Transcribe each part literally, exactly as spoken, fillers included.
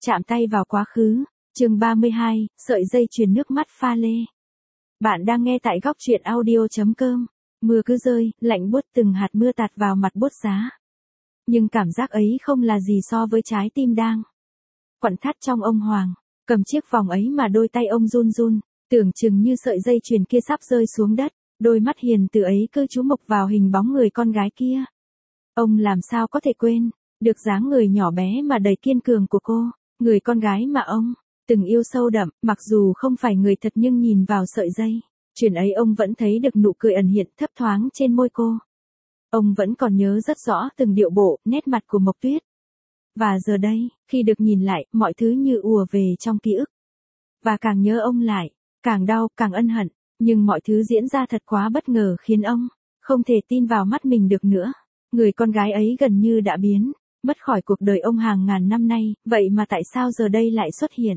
Chạm tay vào quá khứ, chương ba mươi hai, sợi dây chuyền nước mắt pha lê. Bạn đang nghe tại góc truyện audio chấm com. Mưa cứ rơi, lạnh buốt từng hạt mưa tạt vào mặt buốt giá. Nhưng cảm giác ấy không là gì so với trái tim đang quặn thắt trong ông Hoàng. Cầm chiếc vòng ấy mà đôi tay ông run run, tưởng chừng như sợi dây chuyền kia sắp rơi xuống đất. Đôi mắt hiền từ ấy cứ chú mục vào hình bóng người con gái kia. Ông làm sao có thể quên được dáng người nhỏ bé mà đầy kiên cường của cô, người con gái mà ông từng yêu sâu đậm, mặc dù không phải người thật nhưng nhìn vào sợi dây chuyền ấy ông vẫn thấy được nụ cười ẩn hiện thấp thoáng trên môi cô. Ông vẫn còn nhớ rất rõ từng điệu bộ, nét mặt của Mộc Tuyết. Và giờ đây, khi được nhìn lại, mọi thứ như ùa về trong ký ức. Và càng nhớ ông lại, càng đau, càng ân hận, nhưng mọi thứ diễn ra thật quá bất ngờ khiến ông không thể tin vào mắt mình được nữa. Người con gái ấy gần như đã biến mất khỏi cuộc đời ông hàng ngàn năm nay, vậy mà tại sao giờ đây lại xuất hiện?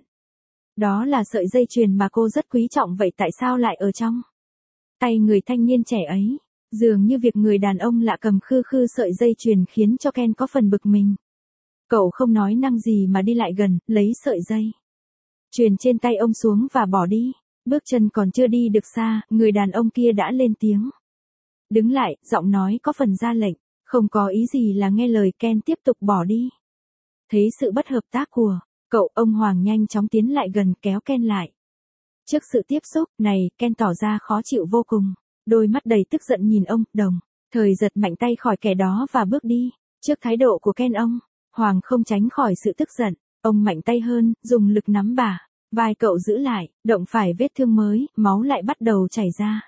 Đó là sợi dây chuyền mà cô rất quý trọng, vậy tại sao lại ở trong tay người thanh niên trẻ ấy? Dường như việc người đàn ông lạ cầm khư khư sợi dây chuyền khiến cho Ken có phần bực mình. Cậu không nói năng gì mà đi lại gần, lấy sợi dây chuyền trên tay ông xuống và bỏ đi. Bước chân còn chưa đi được xa, người đàn ông kia đã lên tiếng. Đứng lại, giọng nói có phần ra lệnh. Không có ý gì là nghe lời, Ken tiếp tục bỏ đi. Thấy sự bất hợp tác của cậu, ông Hoàng nhanh chóng tiến lại gần kéo Ken lại. Trước sự tiếp xúc này, Ken tỏ ra khó chịu vô cùng. Đôi mắt đầy tức giận nhìn ông, đồng thời giật mạnh tay khỏi kẻ đó và bước đi. Trước thái độ của Ken, ông Hoàng không tránh khỏi sự tức giận. Ông mạnh tay hơn, dùng lực nắm bả vai cậu giữ lại, động phải vết thương mới, máu lại bắt đầu chảy ra.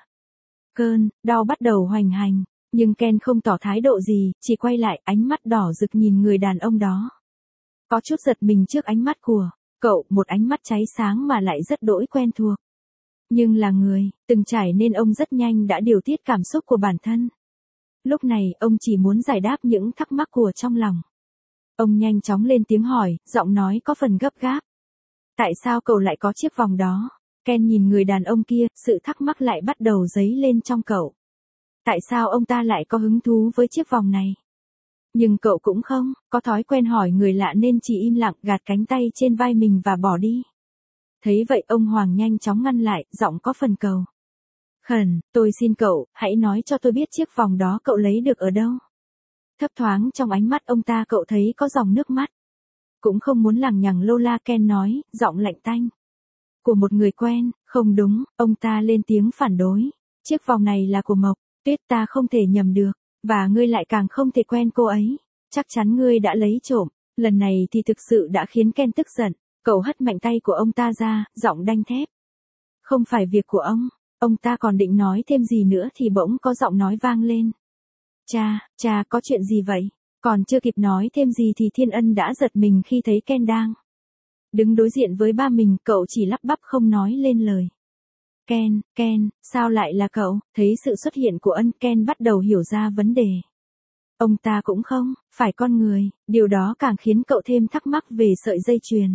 Cơn đau bắt đầu hoành hành. Nhưng Ken không tỏ thái độ gì, chỉ quay lại, ánh mắt đỏ rực nhìn người đàn ông đó. Có chút giật mình trước ánh mắt của cậu, một ánh mắt cháy sáng mà lại rất đỗi quen thuộc. Nhưng là người từng trải nên ông rất nhanh đã điều tiết cảm xúc của bản thân. Lúc này, ông chỉ muốn giải đáp những thắc mắc của trong lòng. Ông nhanh chóng lên tiếng hỏi, giọng nói có phần gấp gáp. Tại sao cậu lại có chiếc vòng đó? Ken nhìn người đàn ông kia, sự thắc mắc lại bắt đầu dấy lên trong cậu. Tại sao ông ta lại có hứng thú với chiếc vòng này? Nhưng cậu cũng không có thói quen hỏi người lạ nên chỉ im lặng gạt cánh tay trên vai mình và bỏ đi. Thấy vậy ông Hoàng nhanh chóng ngăn lại, giọng có phần cầu khẩn, tôi xin cậu, hãy nói cho tôi biết chiếc vòng đó cậu lấy được ở đâu. Thấp thoáng trong ánh mắt ông ta cậu thấy có dòng nước mắt. Cũng không muốn lằng nhằng lô la, Ken nói, giọng lạnh tanh. Của một người quen, không đúng, ông ta lên tiếng phản đối. Chiếc vòng này là của Mộc Tuyết, ta không thể nhầm được, và ngươi lại càng không thể quen cô ấy. Chắc chắn ngươi đã lấy trộm. Lần này thì thực sự đã khiến Ken tức giận. Cậu hất mạnh tay của ông ta ra, giọng đanh thép. Không phải việc của ông. Ông ta còn định nói thêm gì nữa thì bỗng có giọng nói vang lên. Cha, cha có chuyện gì vậy? Còn chưa kịp nói thêm gì thì Thiên Ân đã giật mình khi thấy Ken đang đứng đối diện với ba mình, cậu chỉ lắp bắp không nói lên lời. Ken, Ken, sao lại là cậu? Thấy sự xuất hiện của Ân, Ken bắt đầu hiểu ra vấn đề. Ông ta cũng không phải con người, điều đó càng khiến cậu thêm thắc mắc về sợi dây chuyền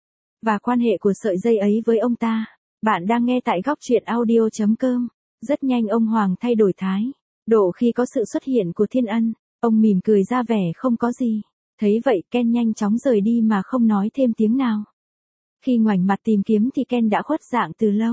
và quan hệ của sợi dây ấy với ông ta. Bạn đang nghe tại góc truyện audio chấm com. Rất nhanh ông Hoàng thay đổi thái độ khi có sự xuất hiện của Thiên Ân. Ông mỉm cười ra vẻ không có gì. Thấy vậy, Ken nhanh chóng rời đi mà không nói thêm tiếng nào. Khi ngoảnh mặt tìm kiếm thì Ken đã khuất dạng từ lâu.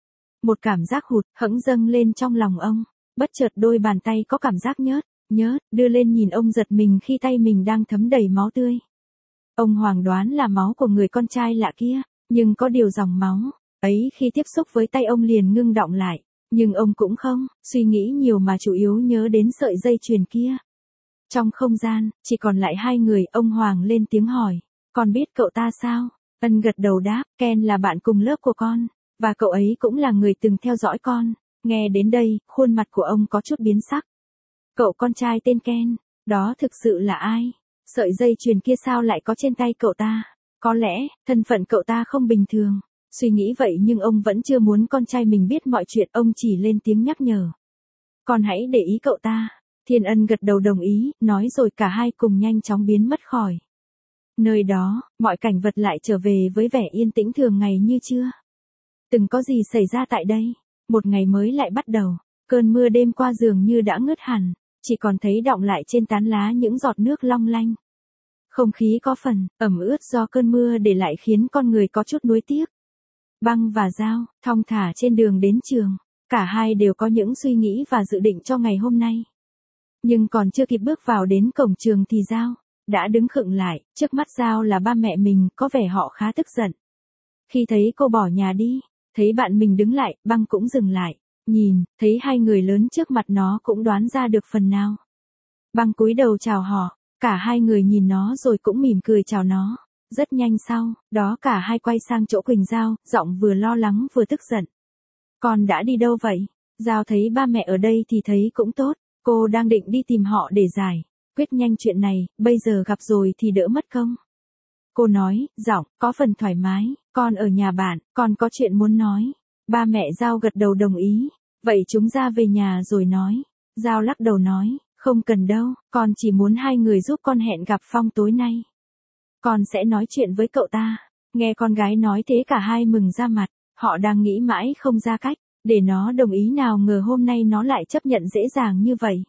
Một cảm giác hụt hẫng dâng lên trong lòng ông. Bất chợt đôi bàn tay có cảm giác nhớt nhớt đưa lên nhìn ông giật mình khi tay mình đang thấm đầy máu tươi. Ông Hoàng đoán là máu của người con trai lạ kia, nhưng có điều dòng máu ấy khi tiếp xúc với tay ông liền ngưng đọng lại. Nhưng ông cũng không suy nghĩ nhiều mà chủ yếu nhớ đến sợi dây chuyền kia. Trong không gian chỉ còn lại hai người, ông Hoàng lên tiếng hỏi, con biết cậu ta sao? Ân gật đầu đáp, Ken là bạn cùng lớp của con, và cậu ấy cũng là người từng theo dõi con. Nghe đến đây, khuôn mặt của ông có chút biến sắc. Cậu con trai tên Ken, đó thực sự là ai? Sợi dây chuyền kia sao lại có trên tay cậu ta? Có lẽ, thân phận cậu ta không bình thường. Suy nghĩ vậy nhưng ông vẫn chưa muốn con trai mình biết mọi chuyện, ông chỉ lên tiếng nhắc nhở. Con hãy để ý cậu ta. Thiên Ân gật đầu đồng ý, nói rồi cả hai cùng nhanh chóng biến mất khỏi nơi đó. Mọi cảnh vật lại trở về với vẻ yên tĩnh thường ngày như chưa từng có gì xảy ra tại đây. Một ngày mới lại bắt đầu. Cơn mưa đêm qua dường như đã ngớt hẳn, chỉ còn thấy đọng lại trên tán lá những giọt nước long lanh. Không khí có phần ẩm ướt do cơn mưa để lại khiến con người có chút nuối tiếc. Băng và Giao, thong thả trên đường đến trường. Cả hai đều có những suy nghĩ và dự định cho ngày hôm nay. Nhưng còn chưa kịp bước vào đến cổng trường thì Giao đã đứng khựng lại, trước mắt Giao là ba mẹ mình, có vẻ họ khá tức giận. Khi thấy cô bỏ nhà đi, thấy bạn mình đứng lại, Băng cũng dừng lại, nhìn, thấy hai người lớn trước mặt nó cũng đoán ra được phần nào. Băng cúi đầu chào họ, cả hai người nhìn nó rồi cũng mỉm cười chào nó. Rất nhanh sau, đó cả hai quay sang chỗ Quỳnh Giao, giọng vừa lo lắng vừa tức giận. Con đã đi đâu vậy? Giao thấy ba mẹ ở đây thì thấy cũng tốt, cô đang định đi tìm họ để giải quyết nhanh chuyện này, bây giờ gặp rồi thì đỡ mất công. Cô nói, giọng có phần thoải mái, con ở nhà bạn, con có chuyện muốn nói. Ba mẹ Giao gật đầu đồng ý, vậy chúng ra về nhà rồi nói. Giao lắc đầu nói, không cần đâu, con chỉ muốn hai người giúp con hẹn gặp Phong tối nay. Con sẽ nói chuyện với cậu ta. Nghe con gái nói thế cả hai mừng ra mặt, họ đang nghĩ mãi không ra cách để nó đồng ý, nào ngờ hôm nay nó lại chấp nhận dễ dàng như vậy.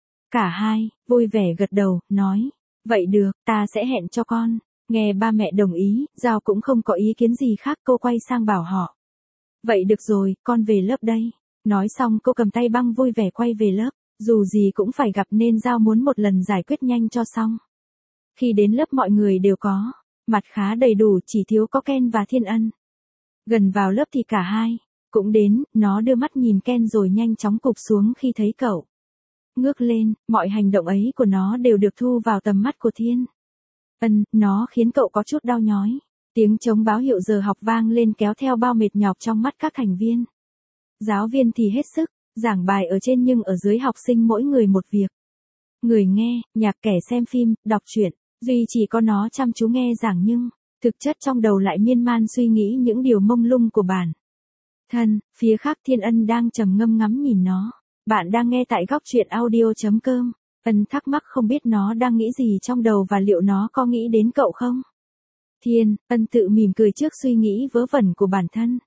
Cả hai vui vẻ gật đầu, nói, vậy được, ta sẽ hẹn cho con. Nghe ba mẹ đồng ý, Giao cũng không có ý kiến gì khác, cô quay sang bảo họ. Vậy được rồi, con về lớp đây. Nói xong cô cầm tay Băng vui vẻ quay về lớp, dù gì cũng phải gặp nên Giao muốn một lần giải quyết nhanh cho xong. Khi đến lớp mọi người đều có mặt khá đầy đủ, chỉ thiếu có Ken và Thiên Ân. Gần vào lớp thì cả hai cũng đến, nó đưa mắt nhìn Ken rồi nhanh chóng cụp xuống khi thấy cậu. Ngước lên, mọi hành động ấy của nó đều được thu vào tầm mắt của Thiên Ân, nó khiến cậu có chút đau nhói. Tiếng trống báo hiệu giờ học vang lên kéo theo bao mệt nhọc trong mắt các thành viên. Giáo viên thì hết sức giảng bài ở trên nhưng ở dưới học sinh mỗi người một việc. Người nghe nhạc, kẻ xem phim, đọc truyện, duy chỉ có nó chăm chú nghe giảng nhưng thực chất trong đầu lại miên man suy nghĩ những điều mông lung của bản thân. Phía khác Thiên Ân đang trầm ngâm ngắm nhìn nó. Bạn đang nghe tại góc truyện audio chấm com. Ân thắc mắc không biết nó đang nghĩ gì trong đầu và liệu nó có nghĩ đến cậu không? Thiên Ân tự mỉm cười trước suy nghĩ vớ vẩn của bản thân.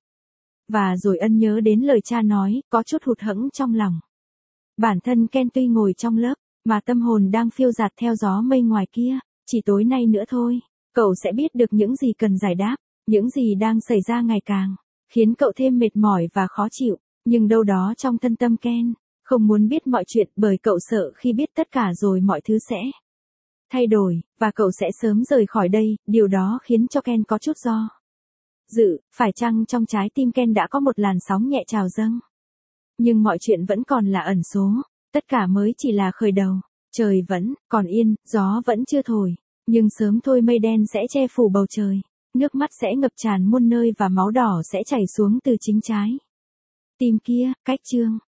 Và rồi Ân nhớ đến lời cha nói, có chút hụt hẫng trong lòng. Bản thân Ken tuy ngồi trong lớp, mà tâm hồn đang phiêu dạt theo gió mây ngoài kia. Chỉ tối nay nữa thôi, cậu sẽ biết được những gì cần giải đáp, những gì đang xảy ra ngày càng khiến cậu thêm mệt mỏi và khó chịu. Nhưng đâu đó trong thân tâm Ken không muốn biết mọi chuyện, bởi cậu sợ khi biết tất cả rồi mọi thứ sẽ thay đổi, và cậu sẽ sớm rời khỏi đây. Điều đó khiến cho Ken có chút do dự, phải chăng trong trái tim Ken đã có một làn sóng nhẹ trào dâng. Nhưng mọi chuyện vẫn còn là ẩn số, tất cả mới chỉ là khởi đầu. Trời vẫn còn yên, gió vẫn chưa thổi, nhưng sớm thôi mây đen sẽ che phủ bầu trời, nước mắt sẽ ngập tràn muôn nơi và máu đỏ sẽ chảy xuống từ chính trái tim kia. Cách chương